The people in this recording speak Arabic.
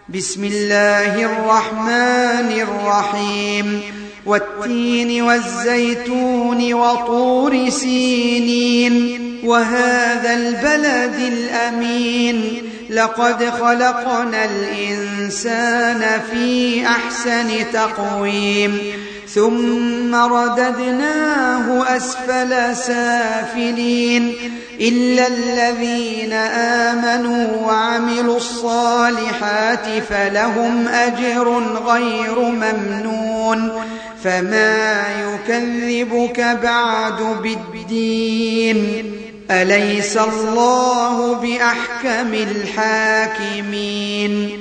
بسم الله الرحمن الرحيم والتين والزيتون وطور سينين وهذا البلد الأمين لقد خلقنا الإنسان في أحسن تقويم ثم رددناه أسفل سافلين إلا الذين آمنوا وعملوا الصالحات فلهم أجر غير ممنون فما يكذبك بعد بالدين أليس الله بأحكم الحاكمين